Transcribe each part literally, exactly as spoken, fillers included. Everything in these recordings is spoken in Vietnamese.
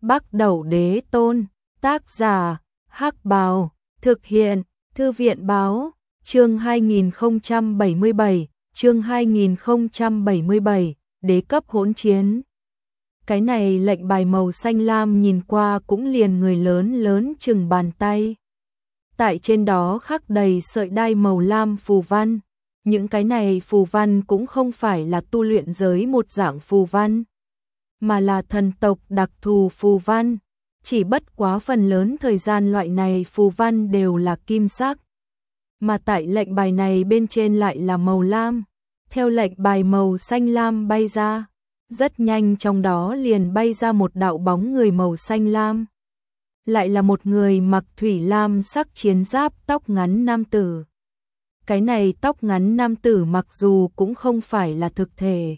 Bắc Đẩu Đế Tôn, tác giả, Hắc Bào, thực hiện, Thư viện báo, chương hai nghìn không trăm bảy mươi bảy, chương hai nghìn không trăm bảy mươi bảy, đế cấp hỗn chiến. Cái này lệnh bài màu xanh lam nhìn qua cũng liền người lớn lớn chừng bàn tay. Tại trên đó khắc đầy sợi đai màu lam phù văn. Những cái này phù văn cũng không phải là tu luyện giới một dạng phù văn, mà là thần tộc đặc thù phù văn. Chỉ bất quá phần lớn thời gian loại này phù văn đều là kim sắc, mà tại lệnh bài này bên trên lại là màu lam. Theo lệnh bài màu xanh lam bay ra, rất nhanh trong đó liền bay ra một đạo bóng người màu xanh lam. Lại là một người mặc thủy lam sắc chiến giáp tóc ngắn nam tử. Cái này tóc ngắn nam tử mặc dù cũng không phải là thực thể.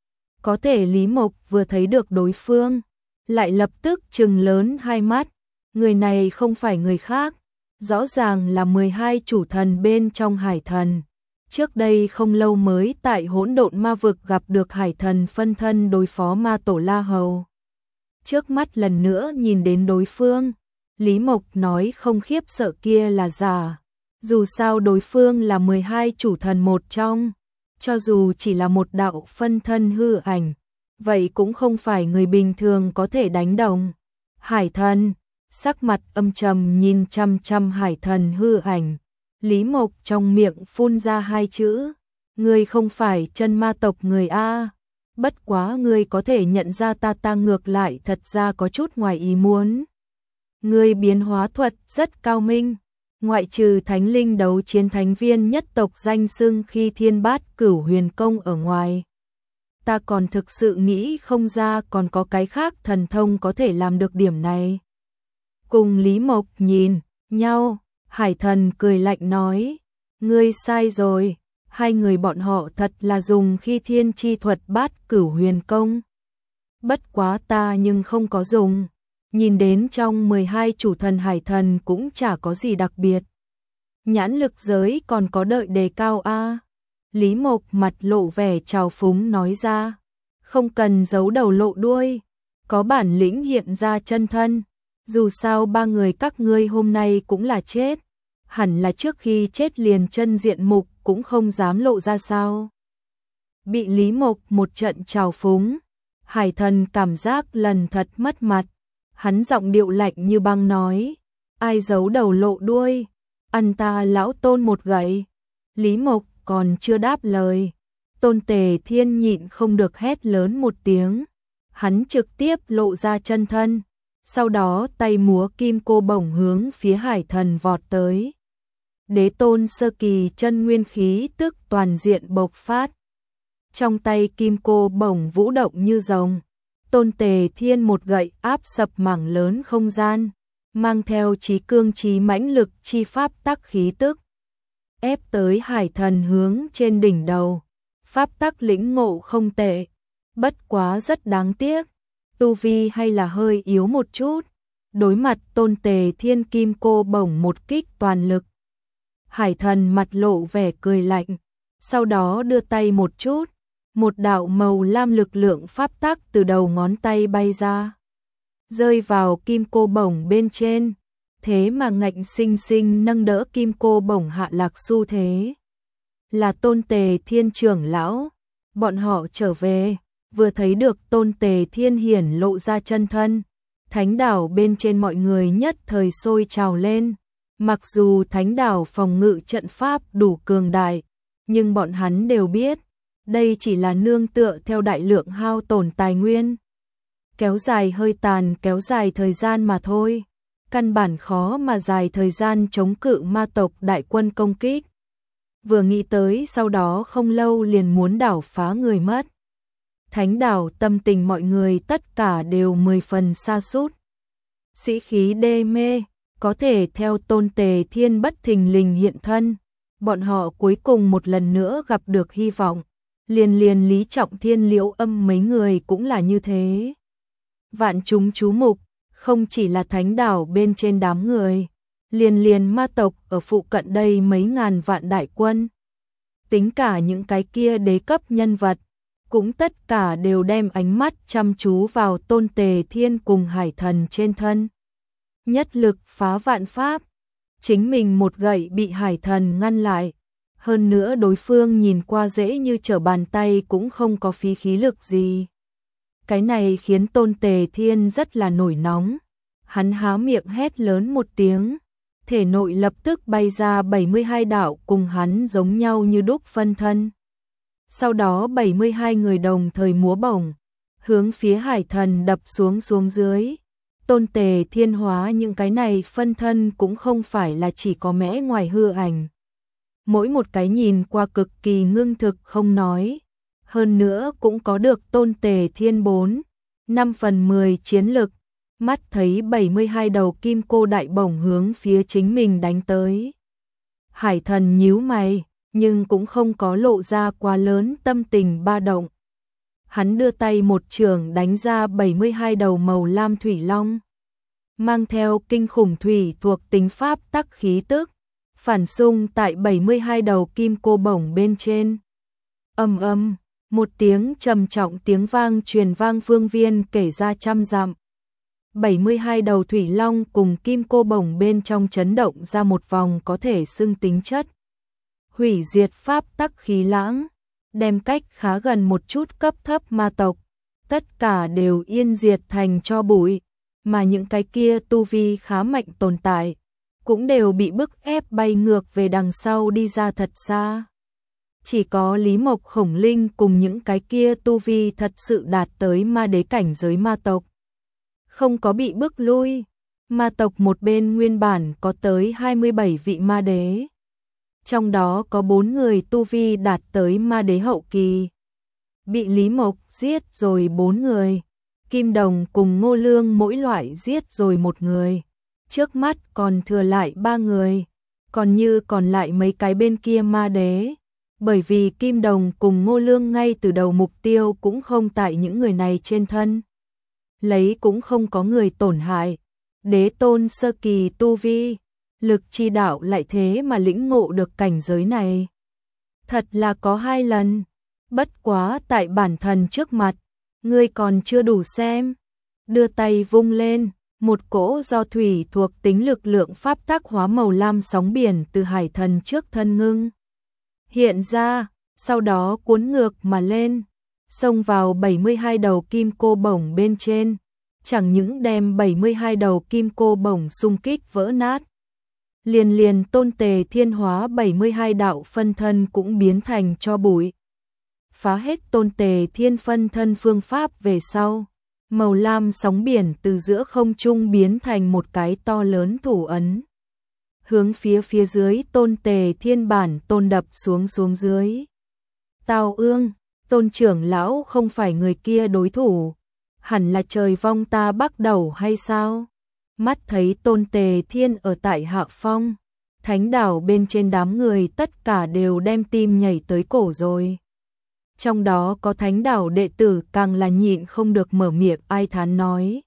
Có thể Lý Mộc vừa thấy được đối phương, lại lập tức trừng lớn hai mắt. Người này không phải người khác, rõ ràng là mười hai chủ thần bên trong hải thần. Trước đây không lâu mới tại hỗn độn ma vực gặp được hải thần phân thân đối phó ma tổ La Hầu. Trước mắt lần nữa nhìn đến đối phương, Lý Mộc nói không khiếp sợ kia là giả. Dù sao đối phương là mười hai chủ thần một trong, cho dù chỉ là một đạo phân thân hư ảnh, vậy cũng không phải người bình thường có thể đánh đồng. Hải thần, sắc mặt âm trầm nhìn chăm chăm hải thần hư ảnh, Lý Mộc trong miệng phun ra hai chữ, ngươi không phải chân ma tộc người A, bất quá ngươi có thể nhận ra ta ta ngược lại thật ra có chút ngoài ý muốn. Ngươi biến hóa thuật rất cao minh. Ngoại trừ thánh linh đấu chiến thánh viên nhất tộc danh xưng khi thiên bát cửu huyền công ở ngoài, ta còn thực sự nghĩ không ra còn có cái khác thần thông có thể làm được điểm này. Cùng Lý Mộc nhìn nhau, hải thần cười lạnh nói, ngươi sai rồi, hai người bọn họ thật là dùng khi thiên chi thuật bát cửu huyền công. Bất quá ta nhưng không có dùng. Nhìn đến trong mười hai chủ thần hải thần cũng chả có gì đặc biệt. Nhãn lực giới còn có đợi đề cao a. Lý Mộc mặt lộ vẻ trào phúng nói ra. Không cần giấu đầu lộ đuôi. Có bản lĩnh hiện ra chân thân. Dù sao ba người các ngươi hôm nay cũng là chết. Hẳn là trước khi chết liền chân diện mục cũng không dám lộ ra sao. Bị Lý Mộc một trận trào phúng. Hải thần cảm giác lần thật mất mặt. Hắn giọng điệu lạnh như băng nói, ai giấu đầu lộ đuôi, ăn ta lão Tôn một gậy. Lý Mộc còn chưa đáp lời, Tôn Tề Thiên nhịn không được hét lớn một tiếng. Hắn trực tiếp lộ ra chân thân, sau đó tay múa kim cô bổng hướng phía hải thần vọt tới. Đế tôn sơ kỳ chân nguyên khí tức toàn diện bộc phát. Trong tay kim cô bổng vũ động như rồng. Tôn Tề Thiên một gậy áp sập mảng lớn không gian, mang theo chí cương chí mãnh lực chi pháp tắc khí tức, ép tới hải thần hướng trên đỉnh đầu. Pháp tắc lĩnh ngộ không tệ, bất quá rất đáng tiếc, tu vi hay là hơi yếu một chút. Đối mặt Tôn Tề Thiên kim cô bổng một kích toàn lực, hải thần mặt lộ vẻ cười lạnh, sau đó đưa tay một chút. Một đạo màu lam lực lượng pháp tắc từ đầu ngón tay bay ra, rơi vào kim cô bổng bên trên, thế mà ngạnh sinh sinh nâng đỡ kim cô bổng hạ lạc xu thế. Là Tôn Tề Thiên trưởng lão, bọn họ trở về, vừa thấy được Tôn Tề Thiên hiển lộ ra chân thân, thánh đảo bên trên mọi người nhất thời sôi trào lên. Mặc dù thánh đảo phòng ngự trận pháp đủ cường đại, nhưng bọn hắn đều biết, đây chỉ là nương tựa theo đại lượng hao tổn tài nguyên, kéo dài hơi tàn kéo dài thời gian mà thôi, căn bản khó mà dài thời gian chống cự ma tộc đại quân công kích. Vừa nghĩ tới sau đó không lâu liền muốn đảo phá người mất. Thánh đảo tâm tình mọi người tất cả đều mười phần sa sút. Sĩ khí đê mê, có thể theo Tôn Tề Thiên bất thình lình hiện thân, bọn họ cuối cùng một lần nữa gặp được hy vọng. Liền liền Lý Trọng Thiên Liễu Âm mấy người cũng là như thế. Vạn chúng chú mục, không chỉ là thánh đảo bên trên đám người, liền liền ma tộc ở phụ cận đây mấy ngàn vạn đại quân. Tính cả những cái kia đế cấp nhân vật, cũng tất cả đều đem ánh mắt chăm chú vào Tôn Tề Thiên cùng Hải Thần trên thân. Nhất lực phá vạn pháp, chính mình một gậy bị Hải Thần ngăn lại, hơn nữa đối phương nhìn qua dễ như trở bàn tay cũng không có phí khí lực gì. Cái này khiến Tôn Tề Thiên rất là nổi nóng, hắn há miệng hét lớn một tiếng, thể nội lập tức bay ra bảy mươi hai đạo cùng hắn giống nhau như đúc phân thân. Sau đó bảy mươi hai người đồng thời múa bổng, hướng phía Hải Thần đập xuống xuống dưới. Tôn Tề Thiên hóa những cái này phân thân cũng không phải là chỉ có mẽ ngoài hư ảnh. Mỗi một cái nhìn qua cực kỳ ngưng thực không nói, hơn nữa cũng có được Tôn Tề Thiên bốn, năm phần mười chiến lực, mắt thấy bảy mươi hai đầu kim cô đại bổng hướng phía chính mình đánh tới. Hải Thần nhíu mày, nhưng cũng không có lộ ra quá lớn tâm tình ba động. Hắn đưa tay một chưởng đánh ra bảy mươi hai đầu màu lam thủy long, mang theo kinh khủng thủy thuộc tính pháp tắc khí tức, phản xung tại bảy mươi hai đầu kim cô bổng bên trên. Ầm ầm, một tiếng trầm trọng tiếng vang truyền vang phương viên kể ra trăm dặm. bảy mươi hai đầu thủy long cùng kim cô bổng bên trong chấn động ra một vòng có thể xưng tính chất hủy diệt pháp tắc khí lãng, đem cách khá gần một chút cấp thấp ma tộc, tất cả đều yên diệt thành tro bụi, mà những cái kia tu vi khá mạnh tồn tại cũng đều bị bức ép bay ngược về đằng sau đi ra thật xa. Chỉ có Lý Mộc Khổng Linh cùng những cái kia tu vi thật sự đạt tới ma đế cảnh giới ma tộc, không có bị bức lui. Ma tộc một bên nguyên bản có tới hai mươi bảy vị ma đế, trong đó có bốn người tu vi đạt tới ma đế hậu kỳ, bị Lý Mộc giết rồi bốn người, Kim Đồng cùng Ngô Lương mỗi loại giết rồi một người, trước mắt còn thừa lại ba người, còn như còn lại mấy cái bên kia ma đế, bởi vì Kim Đồng cùng Ngô Lương ngay từ đầu mục tiêu cũng không tại những người này trên thân, lấy cũng không có người tổn hại. Đế tôn sơ kỳ tu vi, lực chi đạo lại thế mà lĩnh ngộ được cảnh giới này. Thật là có hai lần, bất quá tại bản thần trước mặt, ngươi còn chưa đủ xem. Đưa tay vung lên, một cỗ do thủy thuộc tính lực lượng pháp tắc hóa màu lam sóng biển từ Hải Thần trước thân ngưng hiện ra, sau đó cuốn ngược mà lên, xông vào bảy mươi hai đầu kim cô bổng bên trên, chẳng những đem bảy mươi hai đầu kim cô bổng xung kích vỡ nát, liền liền Tôn Tề Thiên hóa bảy mươi hai đạo phân thân cũng biến thành tro bụi. Phá hết Tôn Tề Thiên phân thân phương pháp về sau, màu lam sóng biển từ giữa không trung biến thành một cái to lớn thủ ấn, hướng phía phía dưới Tôn Tề Thiên bản tôn đập xuống xuống dưới. Tào Ương, Tôn trưởng lão không phải người kia đối thủ, hẳn là trời vong ta bắt đầu hay sao? Mắt thấy Tôn Tề Thiên ở tại hạ phong, thánh đảo bên trên đám người tất cả đều đem tim nhảy tới cổ rồi. Trong đó có thánh đảo đệ tử càng là nhịn không được mở miệng ai thán nói.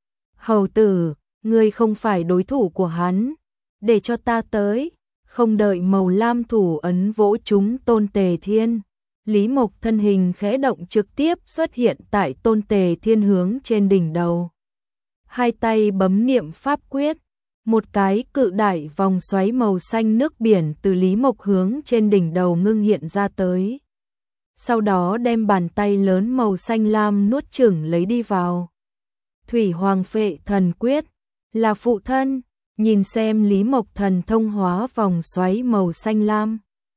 Hầu tử, ngươi không phải đối thủ của hắn, để cho ta tới. Không đợi màu lam thủ ấn vỗ trúng Tôn Tề Thiên, Lý Mộc thân hình khẽ động trực tiếp xuất hiện tại Tôn Tề Thiên hướng trên đỉnh đầu. Hai tay bấm niệm pháp quyết, một cái cự đại vòng xoáy màu xanh nước biển từ Lý Mộc hướng trên đỉnh đầu ngưng hiện ra tới. Sau đó đem bàn tay lớn màu xanh lam nuốt chửng lấy đi vào. Thủy Hoàng Phệ Thần Quyết là phụ thân, nhìn xem Lý Mộc thần thông hóa vòng xoáy màu xanh lam.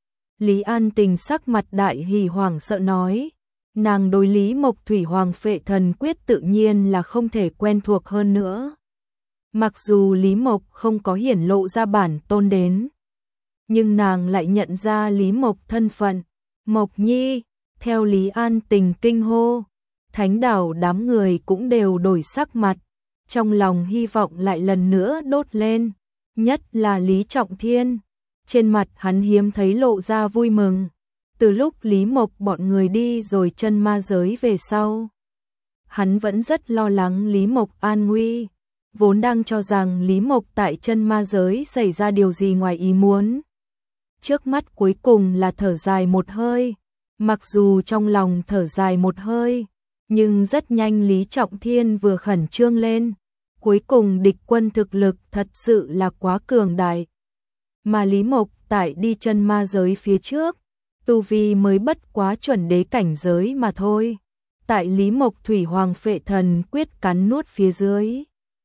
Lý An Tình sắc mặt đại hỉ hoảng sợ nói, nàng đối Lý Mộc Thủy Hoàng Phệ Thần Quyết tự nhiên là không thể quen thuộc hơn nữa. Mặc dù Lý Mộc không có hiển lộ ra bản tôn đến, nhưng nàng lại nhận ra Lý Mộc thân phận. Mộc Nhi, theo Lý An Tình kinh hô, thánh đảo đám người cũng đều đổi sắc mặt, trong lòng hy vọng lại lần nữa đốt lên, nhất là Lý Trọng Thiên. Trên mặt hắn hiếm thấy lộ ra vui mừng, từ lúc Lý Mộc bọn người đi rồi chân ma giới về sau. Hắn vẫn rất lo lắng Lý Mộc an nguy, vốn đang cho rằng Lý Mộc tại chân ma giới xảy ra điều gì ngoài ý muốn. Trước mắt cuối cùng là thở dài một hơi, Mặc dù trong lòng thở dài một hơi, nhưng rất nhanh Lý Trọng Thiên vừa khẩn trương lên. Cuối cùng địch quân thực lực thật sự là quá cường đại. Mà Lý Mộc tại đi chân ma giới phía trước, tu vi mới bất quá chuẩn đế cảnh giới mà thôi. Tại Lý Mộc Thủy Hoàng Phệ Thần quyết cắn nuốt phía dưới,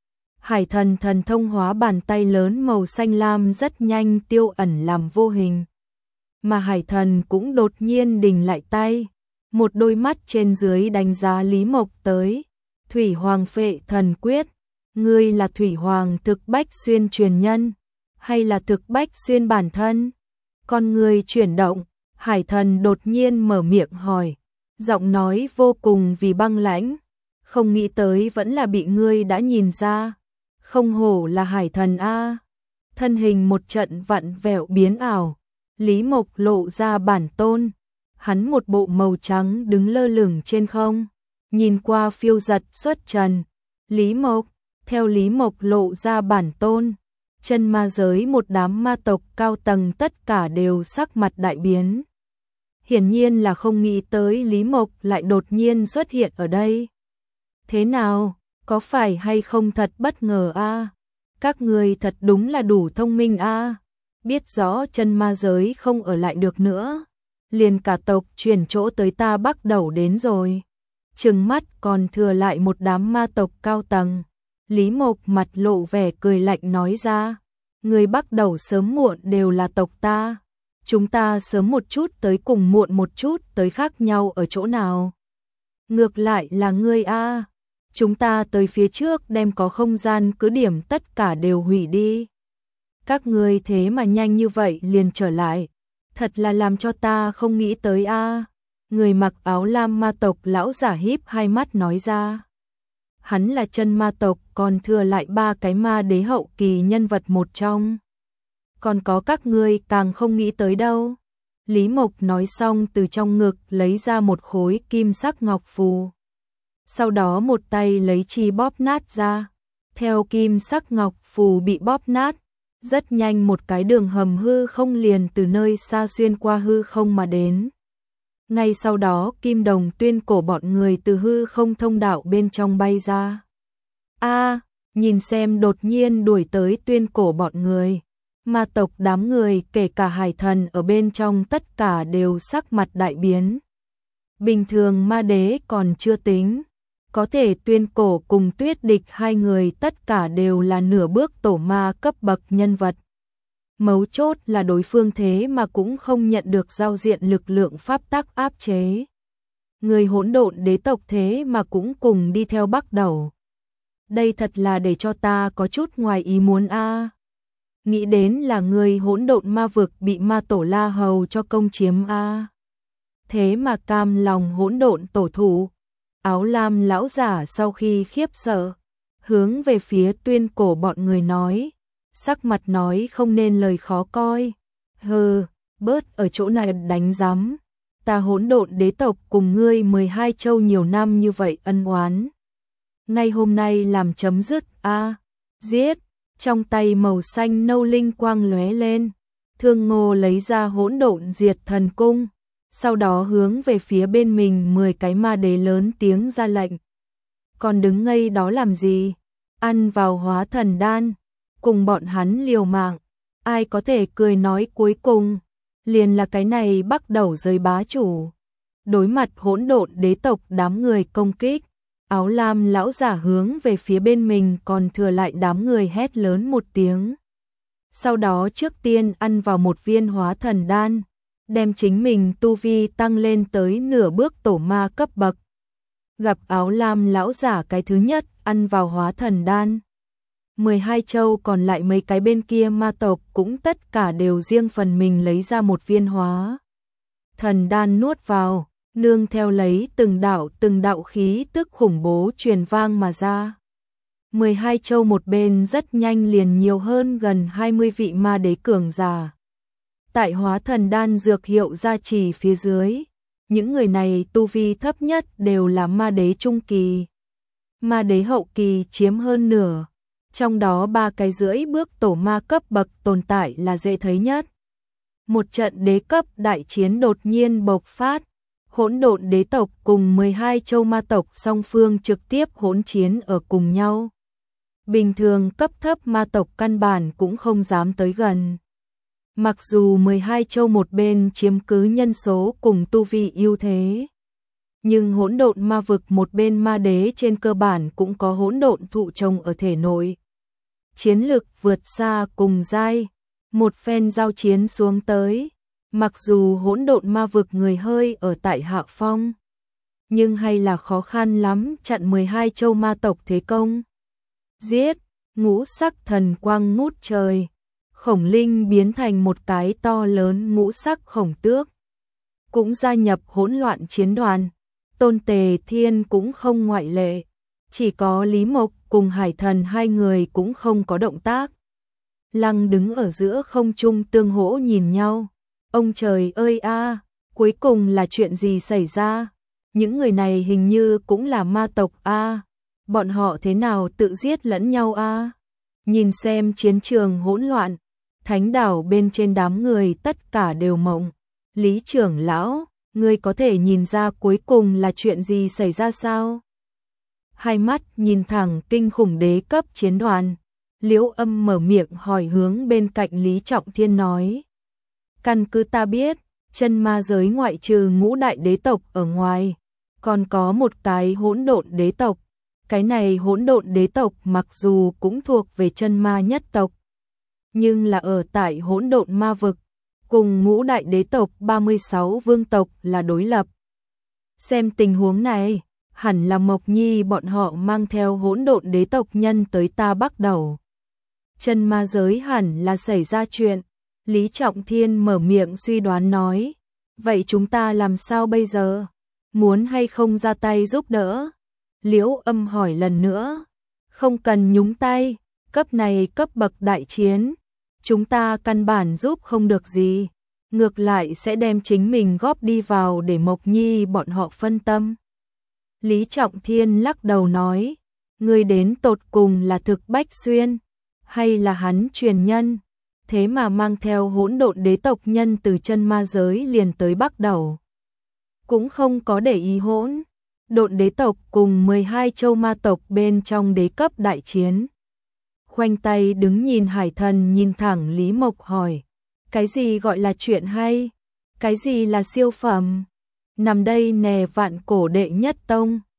Hải Thần thần thông hóa bàn tay lớn màu xanh lam rất nhanh tiêu ẩn làm vô hình. Mà Hải Thần cũng đột nhiên đình lại tay, một đôi mắt trên dưới đánh giá Lý Mộc tới. Thủy Hoàng Phệ Thần quyết, ngươi là Thủy Hoàng thực bách xuyên truyền nhân, hay là thực bách xuyên bản thân? Con ngươi chuyển động, Hải Thần đột nhiên mở miệng hỏi, giọng nói vô cùng vì băng lãnh, không nghĩ tới vẫn là bị ngươi đã nhìn ra, không hổ là Hải Thần a. Thân hình một trận vặn vẹo biến ảo, Lý Mộc lộ ra bản tôn, hắn một bộ màu trắng đứng lơ lửng trên không, nhìn qua phiêu giật xuất trần. Lý Mộc, theo Lý Mộc lộ ra bản tôn, chân ma giới một đám ma tộc cao tầng tất cả đều sắc mặt đại biến. Hiển nhiên là không nghĩ tới Lý Mộc lại đột nhiên xuất hiện ở đây. Thế nào, có phải hay không thật bất ngờ a? Các người thật đúng là đủ thông minh a, biết rõ chân ma giới không ở lại được nữa, liền cả tộc chuyển chỗ tới ta Bắc Đầu đến rồi. Trừng mắt còn thừa lại một đám ma tộc cao tầng. Lý Mộc mặt lộ vẻ cười lạnh nói ra, người Bắc Đầu sớm muộn đều là tộc ta. Chúng ta sớm một chút tới cùng muộn một chút tới khác nhau ở chỗ nào? Ngược lại là ngươi a, chúng ta tới phía trước đem có không gian cứ điểm tất cả đều hủy đi. Các ngươi thế mà nhanh như vậy liền trở lại, thật là làm cho ta không nghĩ tới a. Người mặc áo lam ma tộc lão giả híp hai mắt nói ra. Hắn là chân ma tộc, còn thừa lại ba cái ma đế hậu kỳ nhân vật một trong. Còn có các ngươi càng không nghĩ tới đâu. Lý Mộc nói xong từ trong ngực lấy ra một khối kim sắc ngọc phù. Sau đó một tay lấy chi bóp nát ra. Theo kim sắc ngọc phù bị bóp nát, rất nhanh một cái đường hầm hư không liền từ nơi xa xuyên qua hư không mà đến. Ngay sau đó Kim Đồng Tuyên Cổ bọn người từ hư không thông đạo bên trong bay ra. A, nhìn xem đột nhiên đuổi tới Tuyên Cổ bọn người. Ma tộc đám người kể cả Hải Thần ở bên trong tất cả đều sắc mặt đại biến. Bình thường ma đế còn chưa tính, có thể Tuyên Cổ cùng Tuyết Địch hai người tất cả đều là nửa bước tổ ma cấp bậc nhân vật. Mấu chốt là đối phương thế mà cũng không nhận được giao diện lực lượng pháp tắc áp chế. Người hỗn độn đế tộc thế mà cũng cùng đi theo Bắc Đầu. Đây thật là để cho ta có chút ngoài ý muốn a. Nghĩ đến là người hỗn độn ma vực bị ma tổ La Hầu cho công chiếm a. Thế mà cam lòng hỗn độn tổ thủ. Áo lam lão giả sau khi khiếp sợ, hướng về phía Tuyên Cổ bọn người nói, sắc mặt nói không nên lời khó coi. Hừ, bớt ở chỗ này đánh rắm. Ta hỗn độn đế tộc cùng ngươi mười hai châu nhiều năm như vậy ân oán, ngay hôm nay làm chấm dứt a. Giết. Trong tay màu xanh nâu linh quang lóe lên, Thương Ngô lấy ra hỗn độn diệt thần cung, sau đó hướng về phía bên mình mười cái ma đế lớn tiếng ra lệnh. Còn đứng ngây đó làm gì? Ăn vào hóa thần đan, cùng bọn hắn liều mạng. Ai có thể cười nói cuối cùng liền là cái này Bắc Đầu giới bá chủ. Đối mặt hỗn độn đế tộc đám người công kích, áo lam lão giả hướng về phía bên mình còn thừa lại đám người hét lớn một tiếng. Sau đó trước tiên ăn vào một viên hóa thần đan, đem chính mình tu vi tăng lên tới nửa bước tổ ma cấp bậc. Gặp áo lam lão giả cái thứ nhất ăn vào hóa thần đan, mười hai châu còn lại mấy cái bên kia ma tộc cũng tất cả đều riêng phần mình lấy ra một viên hóa thần đan nuốt vào, nương theo lấy từng đạo từng đạo khí tức khủng bố truyền vang mà ra. mười hai châu một bên rất nhanh liền nhiều hơn gần hai mươi vị ma đế cường giả. Tại hóa thần đan dược hiệu gia trì phía dưới, những người này tu vi thấp nhất đều là ma đế trung kỳ. Ma đế hậu kỳ chiếm hơn nửa, trong đó ba cái rưỡi bước tổ ma cấp bậc tồn tại là dễ thấy nhất. Một trận đế cấp đại chiến đột nhiên bộc phát, Hỗn độn đế tộc cùng mười hai châu ma tộc song phương trực tiếp hỗn chiến ở cùng nhau. Bình thường cấp thấp ma tộc căn bản cũng không dám tới gần. Mặc dù mười hai châu một bên chiếm cứ nhân số cùng tu vi ưu thế, nhưng hỗn độn ma vực một bên ma đế trên cơ bản cũng có hỗn độn thụ trồng ở thể nội. Chiến lực vượt xa cùng giai, một phen giao chiến xuống tới, mặc dù hỗn độn ma vực người hơi ở tại hạ phong, nhưng hay là khó khăn lắm chặn mười hai châu ma tộc thế công. Giết, ngũ sắc thần quang ngút trời, khổng linh biến thành một cái to lớn ngũ sắc khổng tước, cũng gia nhập hỗn loạn chiến đoàn. Tôn Tề Thiên cũng không ngoại lệ, chỉ có Lý Mộc cùng Hải Thần hai người cũng không có động tác. Lăng đứng ở giữa không trung tương hỗ nhìn nhau. Ông trời ơi a, cuối cùng là chuyện gì xảy ra? Những người này hình như cũng là ma tộc a, bọn họ thế nào tự giết lẫn nhau a? Nhìn xem chiến trường hỗn loạn, thánh đảo bên trên đám người tất cả đều mộng. Lý trưởng lão, ngươi có thể nhìn ra cuối cùng là chuyện gì xảy ra sao? Hai mắt nhìn thẳng kinh khủng đế cấp chiến đoàn, Liễu Âm mở miệng hỏi hướng bên cạnh Lý Trọng Thiên nói. Căn cứ ta biết, chân ma giới ngoại trừ ngũ đại đế tộc ở ngoài, còn có một cái hỗn độn đế tộc. Cái này hỗn độn đế tộc mặc dù cũng thuộc về chân ma nhất tộc, nhưng là ở tại hỗn độn ma vực, cùng ngũ đại đế tộc ba mươi sáu vương tộc là đối lập. Xem tình huống này, hẳn là Mộc Nhi bọn họ mang theo hỗn độn đế tộc nhân tới ta Bắc Đầu. Chân ma giới hẳn là xảy ra chuyện. Lý Trọng Thiên mở miệng suy đoán nói. Vậy chúng ta làm sao bây giờ? Muốn hay không ra tay giúp đỡ? Liễu Âm hỏi lần nữa. Không cần nhúng tay, cấp này cấp bậc đại chiến, chúng ta căn bản giúp không được gì, ngược lại sẽ đem chính mình góp đi vào để Mộc Nhi bọn họ phân tâm. Lý Trọng Thiên lắc đầu nói, người đến tột cùng là Thực Bách Xuyên, hay là hắn truyền nhân, thế mà mang theo hỗn độn đế tộc nhân từ chân ma giới liền tới Bắc Đầu. Cũng không có để ý hỗn độn đế tộc cùng mười hai châu ma tộc bên trong đế cấp đại chiến. Khoanh tay đứng nhìn Hải Thần nhìn thẳng Lý Mộc hỏi, cái gì gọi là chuyện hay? Cái gì là siêu phẩm? Nằm đây nè vạn cổ đệ nhất tông.